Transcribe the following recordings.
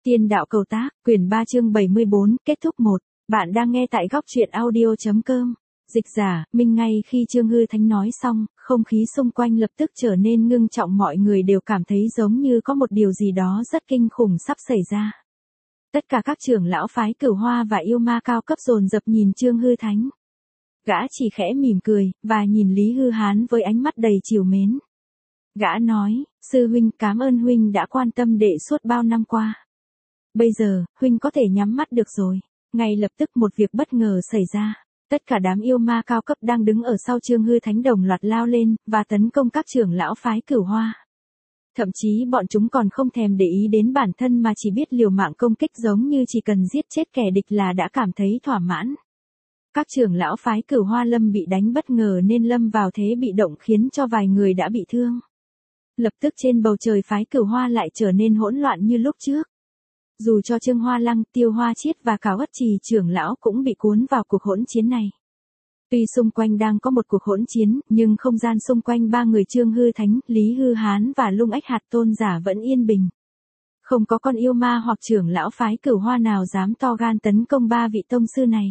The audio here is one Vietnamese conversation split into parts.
Tiên đạo cầu tác, quyển 3 chương 74, kết thúc 1. Bạn đang nghe tại góc truyện audio.com. Dịch giả, Minh. Ngay khi Trương Hư Thánh nói xong, không khí xung quanh lập tức trở nên ngưng trọng, mọi người đều cảm thấy giống như có một điều gì đó rất kinh khủng sắp xảy ra. Tất cả các trưởng lão phái Cửu Hoa và yêu ma cao cấp dồn dập nhìn Trương Hư Thánh. Gã chỉ khẽ mỉm cười, và nhìn Lý Hư Hán với ánh mắt đầy trìu mến. Gã nói, sư huynh, cảm ơn huynh đã quan tâm đệ suốt bao năm qua. Bây giờ, huynh có thể nhắm mắt được rồi. Ngay lập tức một việc bất ngờ xảy ra. Tất cả đám yêu ma cao cấp đang đứng ở sau Trương Hư Thánh đồng loạt lao lên, và tấn công các trưởng lão phái Cửu Hoa. Thậm chí bọn chúng còn không thèm để ý đến bản thân mà chỉ biết liều mạng công kích, giống như chỉ cần giết chết kẻ địch là đã cảm thấy thỏa mãn. Các trưởng lão phái Cửu Hoa lâm bị đánh bất ngờ nên lâm vào thế bị động, khiến cho vài người đã bị thương. Lập tức trên bầu trời phái Cửu Hoa lại trở nên hỗn loạn như lúc trước. Dù cho Trương Hoa Lăng, Tiêu Hoa Chiết và Cả Uất Trì trưởng lão cũng bị cuốn vào cuộc hỗn chiến này. Tuy xung quanh đang có một cuộc hỗn chiến, nhưng không gian xung quanh ba người Trương Hư Thánh, Lý Hư Hán và Lung Ách Hạt Tôn Giả vẫn yên bình. Không có con yêu ma hoặc trưởng lão phái Cửu Hoa nào dám to gan tấn công ba vị tông sư này.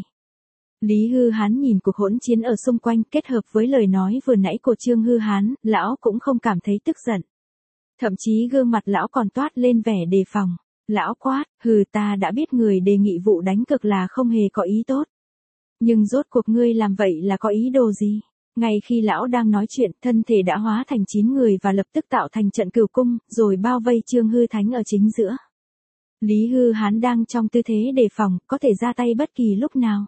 Lý Hư Hán nhìn cuộc hỗn chiến ở xung quanh, kết hợp với lời nói vừa nãy của Trương Hư Hán, lão cũng không cảm thấy tức giận. Thậm chí gương mặt lão còn toát lên vẻ đề phòng. Lão quát, hừ, ta đã biết người đề nghị vụ đánh cược là không hề có ý tốt. Nhưng rốt cuộc ngươi làm vậy là có ý đồ gì? Ngay khi lão đang nói chuyện, thân thể đã hóa thành 9 người và lập tức tạo thành trận cửu cung, rồi bao vây Trương Hư Thánh ở chính giữa. Lý Hư Hán đang trong tư thế đề phòng, có thể ra tay bất kỳ lúc nào.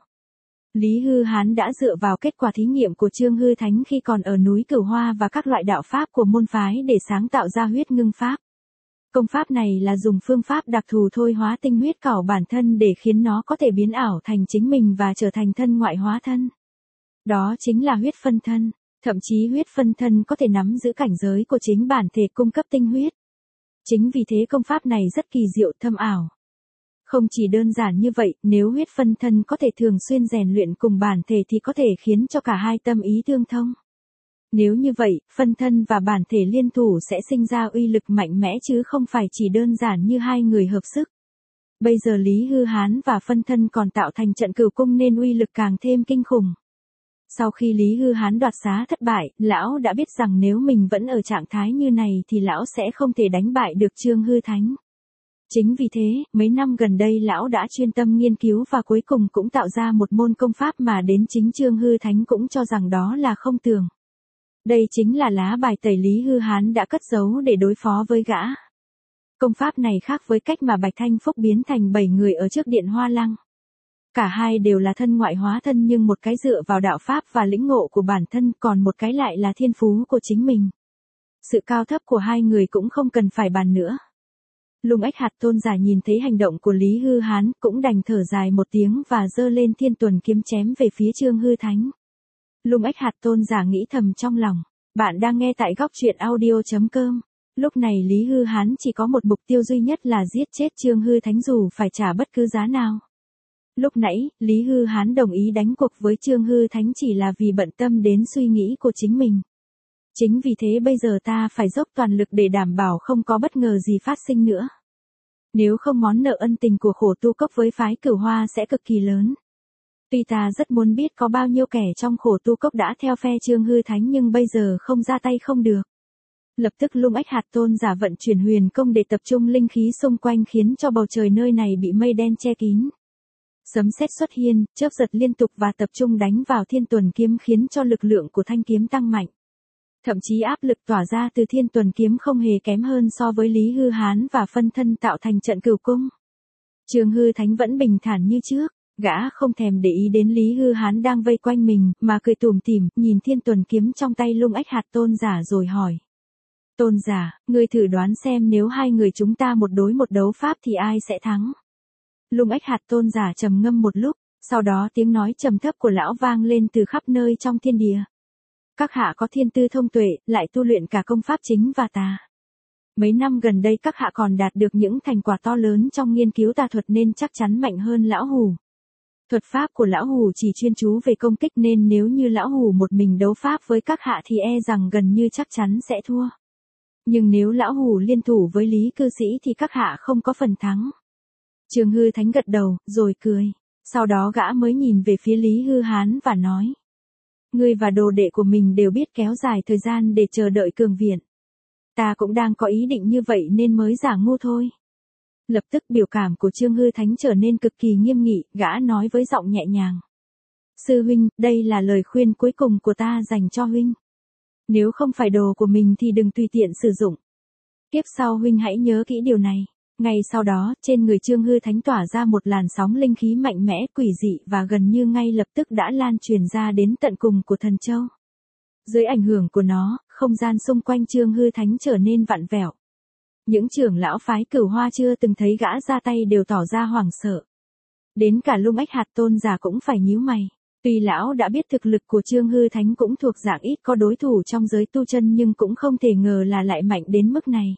Lý Hư Hán đã dựa vào kết quả thí nghiệm của Trương Hư Thánh khi còn ở núi Cửu Hoa và các loại đạo pháp của môn phái để sáng tạo ra huyết ngưng pháp. Công pháp này là dùng phương pháp đặc thù thôi hóa tinh huyết cảo bản thân để khiến nó có thể biến ảo thành chính mình và trở thành thân ngoại hóa thân. Đó chính là huyết phân thân. Thậm chí huyết phân thân có thể nắm giữ cảnh giới của chính bản thể cung cấp tinh huyết. Chính vì thế công pháp này rất kỳ diệu, thâm ảo. Không chỉ đơn giản như vậy, nếu huyết phân thân có thể thường xuyên rèn luyện cùng bản thể thì có thể khiến cho cả hai tâm ý tương thông. Nếu như vậy, phân thân và bản thể liên thủ sẽ sinh ra uy lực mạnh mẽ chứ không phải chỉ đơn giản như hai người hợp sức. Bây giờ Lý Hư Hán và phân thân còn tạo thành trận cửu cung nên uy lực càng thêm kinh khủng. Sau khi Lý Hư Hán đoạt xá thất bại, lão đã biết rằng nếu mình vẫn ở trạng thái như này thì lão sẽ không thể đánh bại được Trương Hư Thánh. Chính vì thế, mấy năm gần đây lão đã chuyên tâm nghiên cứu và cuối cùng cũng tạo ra một môn công pháp mà đến chính Trương Hư Thánh cũng cho rằng đó là không tưởng. Đây chính là lá bài tẩy Lý Hư Hán đã cất giấu để đối phó với gã. Công pháp này khác với cách mà Bạch Thanh Phúc biến thành 7 người ở trước Điện Hoa Lăng. Cả hai đều là thân ngoại hóa thân, nhưng một cái dựa vào đạo pháp và lĩnh ngộ của bản thân, còn một cái lại là thiên phú của chính mình. Sự cao thấp của hai người cũng không cần phải bàn nữa. Lung Ách Hạt Tôn Giả nhìn thấy hành động của Lý Hư Hán cũng đành thở dài một tiếng và giơ lên Thiên Tuần kiếm chém về phía Trương Hư Thánh. Lung Ách Hạt Tôn Giả nghĩ thầm trong lòng. Bạn đang nghe tại góc truyện audio.com. Lúc này Lý Hư Hán chỉ có một mục tiêu duy nhất là giết chết Trương Hư Thánh dù phải trả bất cứ giá nào. Lúc nãy, Lý Hư Hán đồng ý đánh cuộc với Trương Hư Thánh chỉ là vì bận tâm đến suy nghĩ của chính mình. Chính vì thế bây giờ ta phải dốc toàn lực để đảm bảo không có bất ngờ gì phát sinh nữa. Nếu không món nợ ân tình của khổ tu cốc với phái Cửu Hoa sẽ cực kỳ lớn. Tuy ta rất muốn biết có bao nhiêu kẻ trong khổ tu cốc đã theo phe Trương Hư Thánh nhưng bây giờ không ra tay không được. Lập tức Lung Ách Hạt Tôn Giả vận chuyển huyền công để tập trung linh khí xung quanh khiến cho bầu trời nơi này bị mây đen che kín. Sấm sét xuất hiện, chớp giật liên tục và tập trung đánh vào Thiên Tuần kiếm khiến cho lực lượng của thanh kiếm tăng mạnh. Thậm chí áp lực tỏa ra từ Thiên Tuần kiếm không hề kém hơn so với Lý Hư Hán và phân thân tạo thành trận cửu cung. Trương Hư Thánh vẫn bình thản như trước. Gã không thèm để ý đến Lý Hư Hán đang vây quanh mình, mà cười tủm tỉm, nhìn Thiên Tuần kiếm trong tay Lung Ách Hạt Tôn Giả rồi hỏi. Tôn giả, ngươi thử đoán xem nếu hai người chúng ta một đối một đấu pháp thì ai sẽ thắng? Lung Ách Hạt Tôn Giả trầm ngâm một lúc, sau đó tiếng nói trầm thấp của lão vang lên từ khắp nơi trong thiên địa. Các hạ có thiên tư thông tuệ, lại tu luyện cả công pháp chính và tà. Mấy năm gần đây các hạ còn đạt được những thành quả to lớn trong nghiên cứu tà thuật nên chắc chắn mạnh hơn lão hủ. Thuật pháp của lão hủ chỉ chuyên chú về công kích nên nếu như lão hủ một mình đấu pháp với các hạ thì e rằng gần như chắc chắn sẽ thua. Nhưng nếu lão hủ liên thủ với Lý cư sĩ thì các hạ không có phần thắng. Trương Hư Thánh gật đầu, rồi cười. Sau đó gã mới nhìn về phía Lý Hư Hán và nói. Ngươi và đồ đệ của mình đều biết kéo dài thời gian để chờ đợi cường viện. Ta cũng đang có ý định như vậy nên mới giả ngu thôi. Lập tức biểu cảm của Trương Hư Thánh trở nên cực kỳ nghiêm nghị, gã nói với giọng nhẹ nhàng. Sư huynh, đây là lời khuyên cuối cùng của ta dành cho huynh. Nếu không phải đồ của mình thì đừng tùy tiện sử dụng. Kiếp sau huynh hãy nhớ kỹ điều này. Ngay sau đó, trên người Trương Hư Thánh tỏa ra một làn sóng linh khí mạnh mẽ, quỷ dị và gần như ngay lập tức đã lan truyền ra đến tận cùng của Thần Châu. Dưới ảnh hưởng của nó, không gian xung quanh Trương Hư Thánh trở nên vặn vẹo. Những trưởng lão phái Cửu Hoa chưa từng thấy gã ra tay đều tỏ ra hoảng sợ. Đến cả Lung Ách Hạt Tôn giả cũng phải nhíu mày. Tuy lão đã biết thực lực của Trương Hư Thánh cũng thuộc dạng ít có đối thủ trong giới tu chân nhưng cũng không thể ngờ là lại mạnh đến mức này.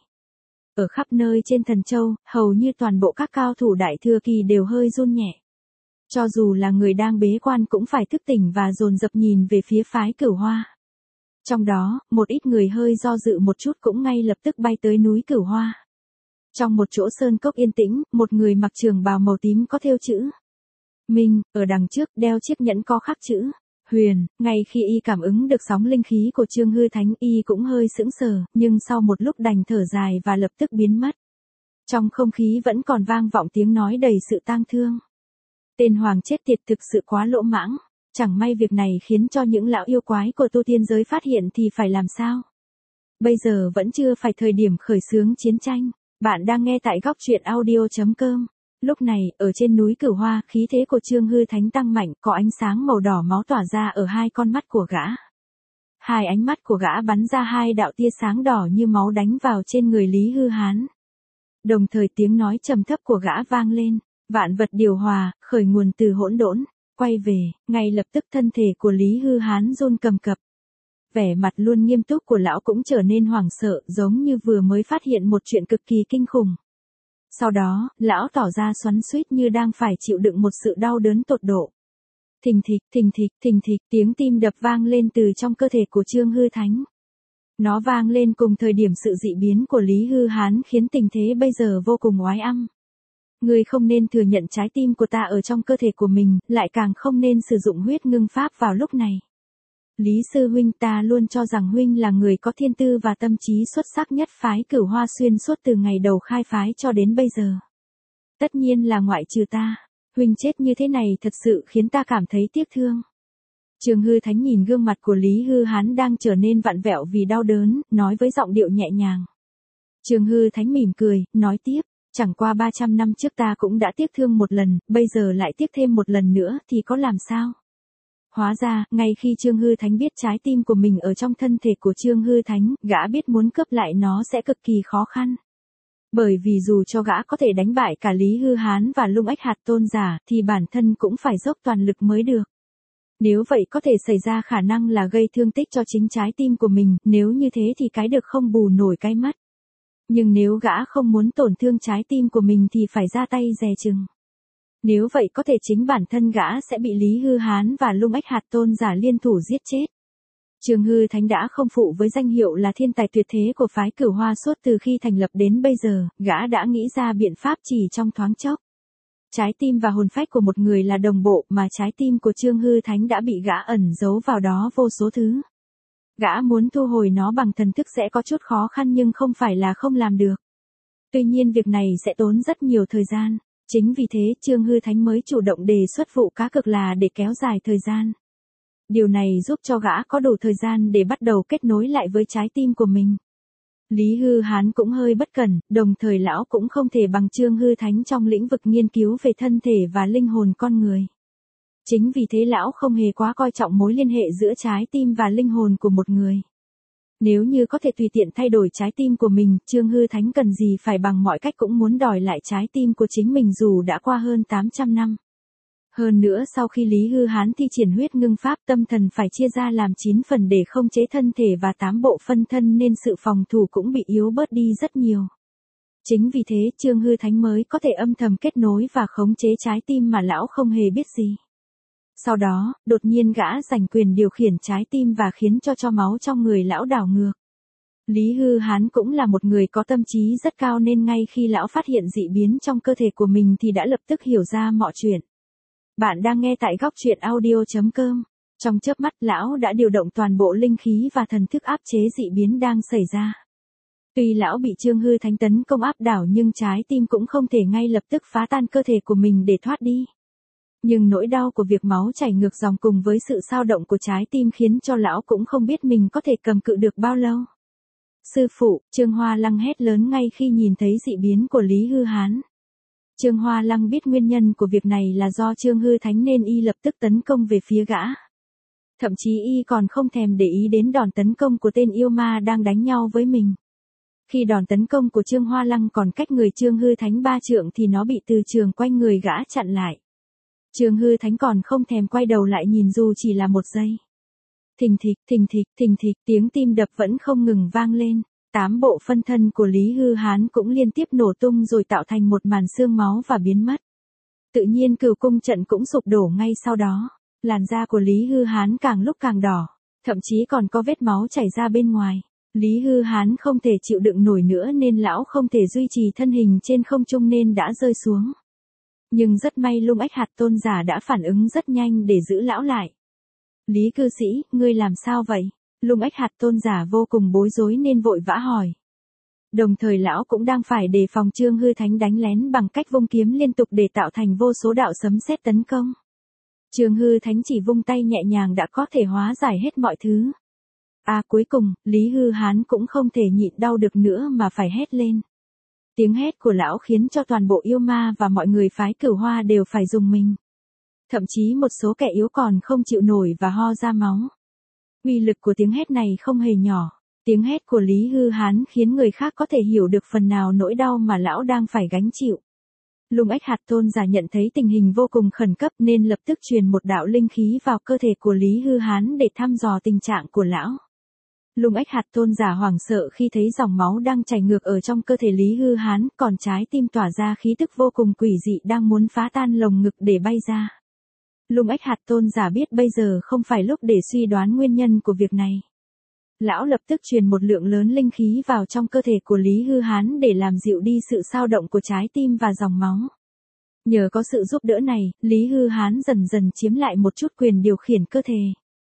Ở khắp nơi trên Thần Châu, hầu như toàn bộ các cao thủ đại thừa kỳ đều hơi run nhẹ. Cho dù là người đang bế quan cũng phải thức tỉnh và dồn dập nhìn về phía phái Cửu Hoa. Trong đó, một ít người hơi do dự một chút cũng ngay lập tức bay tới núi Cửu Hoa. Trong một chỗ sơn cốc yên tĩnh, một người mặc trường bào màu tím có thêu chữ Minh, ở đằng trước đeo chiếc nhẫn có khắc chữ Huyền. Ngay khi y cảm ứng được sóng linh khí của Trương Hư Thánh y cũng hơi sững sờ, nhưng sau một lúc đành thở dài và lập tức biến mất. Trong không khí vẫn còn vang vọng tiếng nói đầy sự tang thương. Tên hoàng chết tiệt thực sự quá lỗ mãng. Chẳng may việc này khiến cho những lão yêu quái của tu tiên giới phát hiện thì phải làm sao? Bây giờ vẫn chưa phải thời điểm khởi xướng chiến tranh. Bạn đang nghe tại góc truyện audio.com. Lúc này, ở trên núi Cửu Hoa, khí thế của Trương Hư Thánh tăng mạnh, có ánh sáng màu đỏ máu tỏa ra ở hai con mắt của gã. Hai ánh mắt của gã bắn ra hai đạo tia sáng đỏ như máu đánh vào trên người Lý Hư Hán. Đồng thời tiếng nói trầm thấp của gã vang lên, vạn vật điều hòa, khởi nguồn từ hỗn độn. Quay về, ngay lập tức thân thể của Lý Hư Hán run cầm cập. Vẻ mặt luôn nghiêm túc của lão cũng trở nên hoảng sợ, giống như vừa mới phát hiện một chuyện cực kỳ kinh khủng. Sau đó, lão tỏ ra xoắn xuýt như đang phải chịu đựng một sự đau đớn tột độ. Thình thịch, thình thịch, thình thịch, tiếng tim đập vang lên từ trong cơ thể của Trương Hư Thánh. Nó vang lên cùng thời điểm sự dị biến của Lý Hư Hán khiến tình thế bây giờ vô cùng oái âm. Ngươi không nên thừa nhận trái tim của ta ở trong cơ thể của mình, lại càng không nên sử dụng huyết ngưng pháp vào lúc này. Lý sư huynh, ta luôn cho rằng huynh là người có thiên tư và tâm trí xuất sắc nhất phái Cửu Hoa xuyên suốt từ ngày đầu khai phái cho đến bây giờ. Tất nhiên là ngoại trừ ta, huynh chết như thế này thật sự khiến ta cảm thấy tiếc thương. Trương Hư Thánh nhìn gương mặt của Lý Hư Hán đang trở nên vặn vẹo vì đau đớn, nói với giọng điệu nhẹ nhàng. Trương Hư Thánh mỉm cười, nói tiếp, chẳng qua 300 năm trước ta cũng đã tiếc thương một lần, bây giờ lại tiếc thêm một lần nữa thì có làm sao? Hóa ra, ngay khi Trương Hư Thánh biết trái tim của mình ở trong thân thể của Trương Hư Thánh, gã biết muốn cướp lại nó sẽ cực kỳ khó khăn. Bởi vì dù cho gã có thể đánh bại cả Lý Hư Hán và Lung Ách Hạt Tôn giả, thì bản thân cũng phải dốc toàn lực mới được. Nếu vậy có thể xảy ra khả năng là gây thương tích cho chính trái tim của mình, nếu như thế thì cái được không bù nổi cái mất. Nhưng nếu gã không muốn tổn thương trái tim của mình thì phải ra tay dè chừng. Nếu vậy có thể chính bản thân gã sẽ bị Lý Hư Hán và Lung Ách Hạt Tôn giả liên thủ giết chết. Trương Hư Thánh đã không phụ với danh hiệu là thiên tài tuyệt thế của phái Cửu Hoa suốt từ khi thành lập đến bây giờ, gã đã nghĩ ra biện pháp chỉ trong thoáng chốc. Trái tim và hồn phách của một người là đồng bộ mà trái tim của Trương Hư Thánh đã bị gã ẩn giấu vào đó vô số thứ. Gã muốn thu hồi nó bằng thần thức sẽ có chút khó khăn nhưng không phải là không làm được. Tuy nhiên việc này sẽ tốn rất nhiều thời gian. Chính vì thế Trương Hư Thánh mới chủ động đề xuất vụ cá cược là để kéo dài thời gian. Điều này giúp cho gã có đủ thời gian để bắt đầu kết nối lại với trái tim của mình. Lý Hư Hán cũng hơi bất cẩn, đồng thời lão cũng không thể bằng Trương Hư Thánh trong lĩnh vực nghiên cứu về thân thể và linh hồn con người. Chính vì thế lão không hề quá coi trọng mối liên hệ giữa trái tim và linh hồn của một người. Nếu như có thể tùy tiện thay đổi trái tim của mình, Trương Hư Thánh cần gì phải bằng mọi cách cũng muốn đòi lại trái tim của chính mình dù đã qua hơn 800 năm. Hơn nữa sau khi Lý Hư Hán thi triển huyết ngưng pháp, tâm thần phải chia ra làm 9 phần để khống chế thân thể và 8 bộ phân thân nên sự phòng thủ cũng bị yếu bớt đi rất nhiều. Chính vì thế Trương Hư Thánh mới có thể âm thầm kết nối và khống chế trái tim mà lão không hề biết gì. Sau đó, đột nhiên gã giành quyền điều khiển trái tim và khiến cho máu trong người lão đảo ngược. Lý Hư Hán cũng là một người có tâm trí rất cao nên ngay khi lão phát hiện dị biến trong cơ thể của mình thì đã lập tức hiểu ra mọi chuyện. Bạn đang nghe tại góc truyện audio.com. Trong chớp mắt lão đã điều động toàn bộ linh khí và thần thức áp chế dị biến đang xảy ra. Tuy lão bị Trương Hư Thánh tấn công áp đảo nhưng trái tim cũng không thể ngay lập tức phá tan cơ thể của mình để thoát đi. Nhưng nỗi đau của việc máu chảy ngược dòng cùng với sự xao động của trái tim khiến cho lão cũng không biết mình có thể cầm cự được bao lâu. Sư phụ, Trương Hoa Lăng hét lớn ngay khi nhìn thấy dị biến của Lý Hư Hán. Trương Hoa Lăng biết nguyên nhân của việc này là do Trương Hư Thánh nên y lập tức tấn công về phía gã. Thậm chí y còn không thèm để ý đến đòn tấn công của tên yêu ma đang đánh nhau với mình. Khi đòn tấn công của Trương Hoa Lăng còn cách người Trương Hư Thánh 3 trượng thì nó bị từ trường quanh người gã chặn lại. Trương Hư Thánh còn không thèm quay đầu lại nhìn dù chỉ là một giây. Thình thịch, thình thịch, thình thịch, tiếng tim đập vẫn không ngừng vang lên. 8 bộ phân thân của Lý Hư Hán cũng liên tiếp nổ tung rồi tạo thành một màn xương máu và biến mất. Tự nhiên Cửu Cung trận cũng sụp đổ ngay sau đó. Làn da của Lý Hư Hán càng lúc càng đỏ, thậm chí còn có vết máu chảy ra bên ngoài. Lý Hư Hán không thể chịu đựng nổi nữa nên lão không thể duy trì thân hình trên không trung nên đã rơi xuống. Nhưng rất may Lung Ách Hạt Tôn giả đã phản ứng rất nhanh để giữ lão lại. Lý cư sĩ, ngươi làm sao vậy? Lung Ách Hạt Tôn giả vô cùng bối rối nên vội vã hỏi. Đồng thời lão cũng đang phải đề phòng Trương Hư Thánh đánh lén bằng cách vung kiếm liên tục để tạo thành vô số đạo sấm sét tấn công. Trương Hư Thánh chỉ vung tay nhẹ nhàng đã có thể hóa giải hết mọi thứ. Cuối cùng, Lý Hư Hán cũng không thể nhịn đau được nữa mà phải hét lên. Tiếng hét của lão khiến cho toàn bộ yêu ma và mọi người phái Cửu Hoa đều phải rùng mình. Thậm chí một số kẻ yếu còn không chịu nổi và ho ra máu. Uy lực của tiếng hét này không hề nhỏ. Tiếng hét của Lý Hư Hán khiến người khác có thể hiểu được phần nào nỗi đau mà lão đang phải gánh chịu. Lung Ách Hạt Tôn giả nhận thấy tình hình vô cùng khẩn cấp nên lập tức truyền một đạo linh khí vào cơ thể của Lý Hư Hán để thăm dò tình trạng của lão. Lung Ách Hạt Tôn giả hoảng sợ khi thấy dòng máu đang chảy ngược ở trong cơ thể Lý Hư Hán, còn trái tim tỏa ra khí tức vô cùng quỷ dị đang muốn phá tan lồng ngực để bay ra. Lung Ách Hạt Tôn giả biết bây giờ không phải lúc để suy đoán nguyên nhân của việc này. Lão lập tức truyền một lượng lớn linh khí vào trong cơ thể của Lý Hư Hán để làm dịu đi sự xao động của trái tim và dòng máu. Nhờ có sự giúp đỡ này, Lý Hư Hán dần dần chiếm lại một chút quyền điều khiển cơ thể.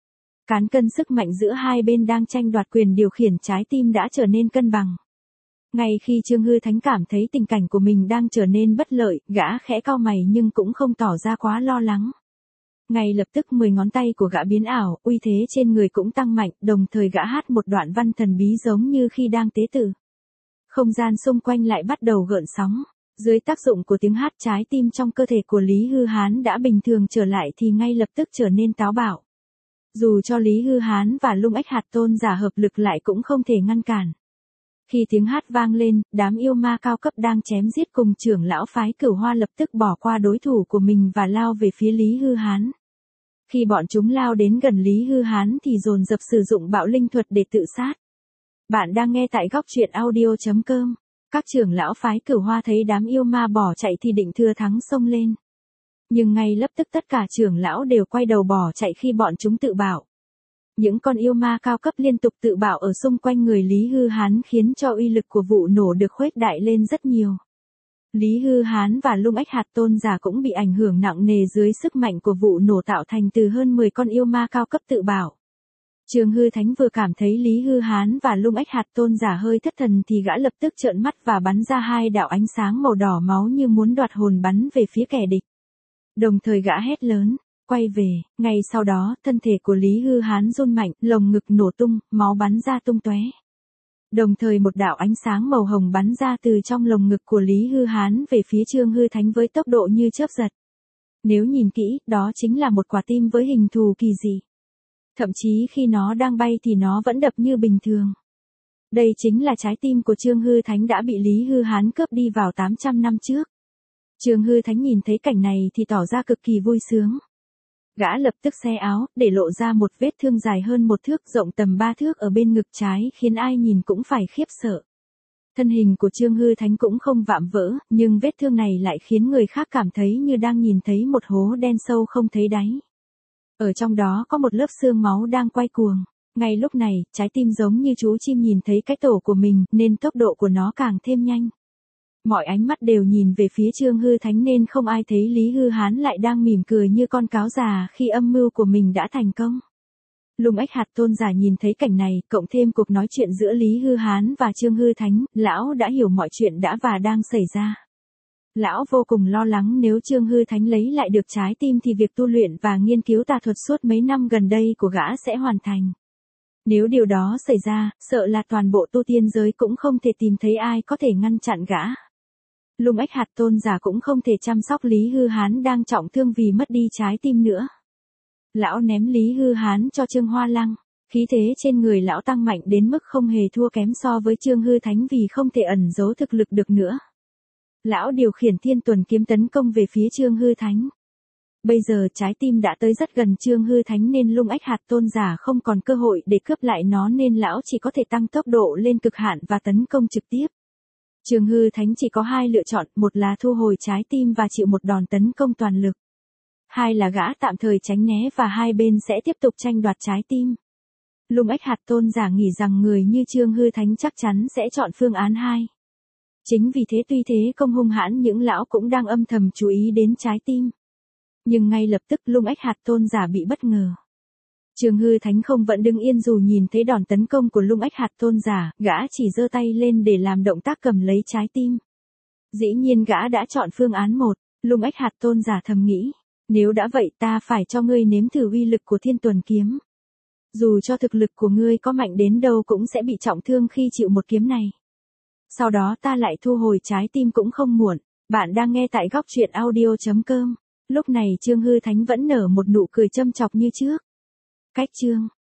Cán cân sức mạnh giữa hai bên đang tranh đoạt quyền điều khiển trái tim đã trở nên cân bằng. Ngay khi Trương Hư Thánh cảm thấy tình cảnh của mình đang trở nên bất lợi, gã khẽ cau mày nhưng cũng không tỏ ra quá lo lắng. Ngay lập tức 10 ngón tay của gã biến ảo, uy thế trên người cũng tăng mạnh, đồng thời gã hát một đoạn văn thần bí giống như khi đang tế tự. Không gian xung quanh lại bắt đầu gợn sóng. Dưới tác dụng của tiếng hát, trái tim trong cơ thể của Lý Hư Hán đã bình thường trở lại thì ngay lập tức trở nên táo bạo. Dù cho Lý Hư Hán và Lung Ách Hạt Tôn giả hợp lực lại cũng không thể ngăn cản. Khi tiếng hát vang lên, đám yêu ma cao cấp đang chém giết cùng trưởng lão phái Cửu Hoa lập tức bỏ qua đối thủ của mình và lao về phía Lý Hư Hán. Khi bọn chúng lao đến gần Lý Hư Hán thì dồn dập sử dụng bạo linh thuật để tự sát. Bạn đang nghe tại góc truyện audio.com. Các trưởng lão phái Cửu Hoa thấy đám yêu ma bỏ chạy thì định thừa thắng xông lên. Nhưng ngay lập tức tất cả trưởng lão đều quay đầu bỏ chạy khi bọn chúng tự bạo. Những con yêu ma cao cấp liên tục tự bạo ở xung quanh người Lý Hư Hán khiến cho uy lực của vụ nổ được khuếch đại lên rất nhiều. Lý Hư Hán và Lung Ách Hạt Tôn giả cũng bị ảnh hưởng nặng nề dưới sức mạnh của vụ nổ tạo thành từ hơn 10 con yêu ma cao cấp tự bạo. Trương Hư Thánh vừa cảm thấy Lý Hư Hán và Lung Ách Hạt Tôn giả hơi thất thần thì gã lập tức trợn mắt và bắn ra 2 đạo ánh sáng màu đỏ máu như muốn đoạt hồn bắn về phía kẻ địch. Đồng thời gã hét lớn, quay về, ngay sau đó, thân thể của Lý Hư Hán run mạnh, lồng ngực nổ tung, máu bắn ra tung tóe. Đồng thời một đạo ánh sáng màu hồng bắn ra từ trong lồng ngực của Lý Hư Hán về phía Trương Hư Thánh với tốc độ như chớp giật. Nếu nhìn kỹ, đó chính là một quả tim với hình thù kỳ dị. Thậm chí khi nó đang bay thì nó vẫn đập như bình thường. Đây chính là trái tim của Trương Hư Thánh đã bị Lý Hư Hán cướp đi vào 800 năm trước. Trương Hư Thánh nhìn thấy cảnh này thì tỏ ra cực kỳ vui sướng. Gã lập tức xé áo, để lộ ra một vết thương dài hơn 1 thước, rộng tầm 3 thước ở bên ngực trái khiến ai nhìn cũng phải khiếp sợ. Thân hình của Trương Hư Thánh cũng không vạm vỡ, nhưng vết thương này lại khiến người khác cảm thấy như đang nhìn thấy một hố đen sâu không thấy đáy. Ở trong đó có một lớp xương máu đang quay cuồng. Ngay lúc này, trái tim giống như chú chim nhìn thấy cái tổ của mình, nên tốc độ của nó càng thêm nhanh. Mọi ánh mắt đều nhìn về phía Trương Hư Thánh nên không ai thấy Lý Hư Hán lại đang mỉm cười như con cáo già khi âm mưu của mình đã thành công. Lung Ách Hạt Tôn giả nhìn thấy cảnh này, cộng thêm cuộc nói chuyện giữa Lý Hư Hán và Trương Hư Thánh, lão đã hiểu mọi chuyện đã và đang xảy ra. Lão vô cùng lo lắng nếu Trương Hư Thánh lấy lại được trái tim thì việc tu luyện và nghiên cứu tà thuật suốt mấy năm gần đây của gã sẽ hoàn thành. Nếu điều đó xảy ra, sợ là toàn bộ tu tiên giới cũng không thể tìm thấy ai có thể ngăn chặn gã. Lung Ách Hạt Tôn giả cũng không thể chăm sóc Lý Hư Hán đang trọng thương vì mất đi trái tim nữa. Lão ném Lý Hư Hán cho Trương Hoa Lăng. Khí thế trên người lão tăng mạnh đến mức không hề thua kém so với Trương Hư Thánh vì không thể ẩn giấu thực lực được nữa. Lão điều khiển Thiên Tuần kiếm tấn công về phía Trương Hư Thánh. Bây giờ trái tim đã tới rất gần Trương Hư Thánh nên Lung Ách Hạt Tôn giả không còn cơ hội để cướp lại nó nên lão chỉ có thể tăng tốc độ lên cực hạn và tấn công trực tiếp. Trương Hư Thánh chỉ có hai lựa chọn, một là thu hồi trái tim và chịu một đòn tấn công toàn lực. Hai là gã tạm thời tránh né và hai bên sẽ tiếp tục tranh đoạt trái tim. Lung Ách Hạt Tôn giả nghĩ rằng người như Trương Hư Thánh chắc chắn sẽ chọn phương án 2. Chính vì thế tuy thế công hung hãn những lão cũng đang âm thầm chú ý đến trái tim. Nhưng ngay lập tức Lung Ách Hạt Tôn giả bị bất ngờ. Trương Hư Thánh không vẫn đứng yên dù nhìn thấy đòn tấn công của Lung Ách Hạt Tôn giả, gã chỉ giơ tay lên để làm động tác cầm lấy trái tim. Dĩ nhiên gã đã chọn phương án 1, Lung Ách Hạt Tôn giả thầm nghĩ. Nếu đã vậy ta phải cho ngươi nếm thử uy lực của Thiên Tuần kiếm. Dù cho thực lực của ngươi có mạnh đến đâu cũng sẽ bị trọng thương khi chịu một kiếm này. Sau đó ta lại thu hồi trái tim cũng không muộn. Bạn đang nghe tại góc truyện audio.com. Lúc này Trương Hư Thánh vẫn nở một nụ cười châm chọc như trước. Cách chương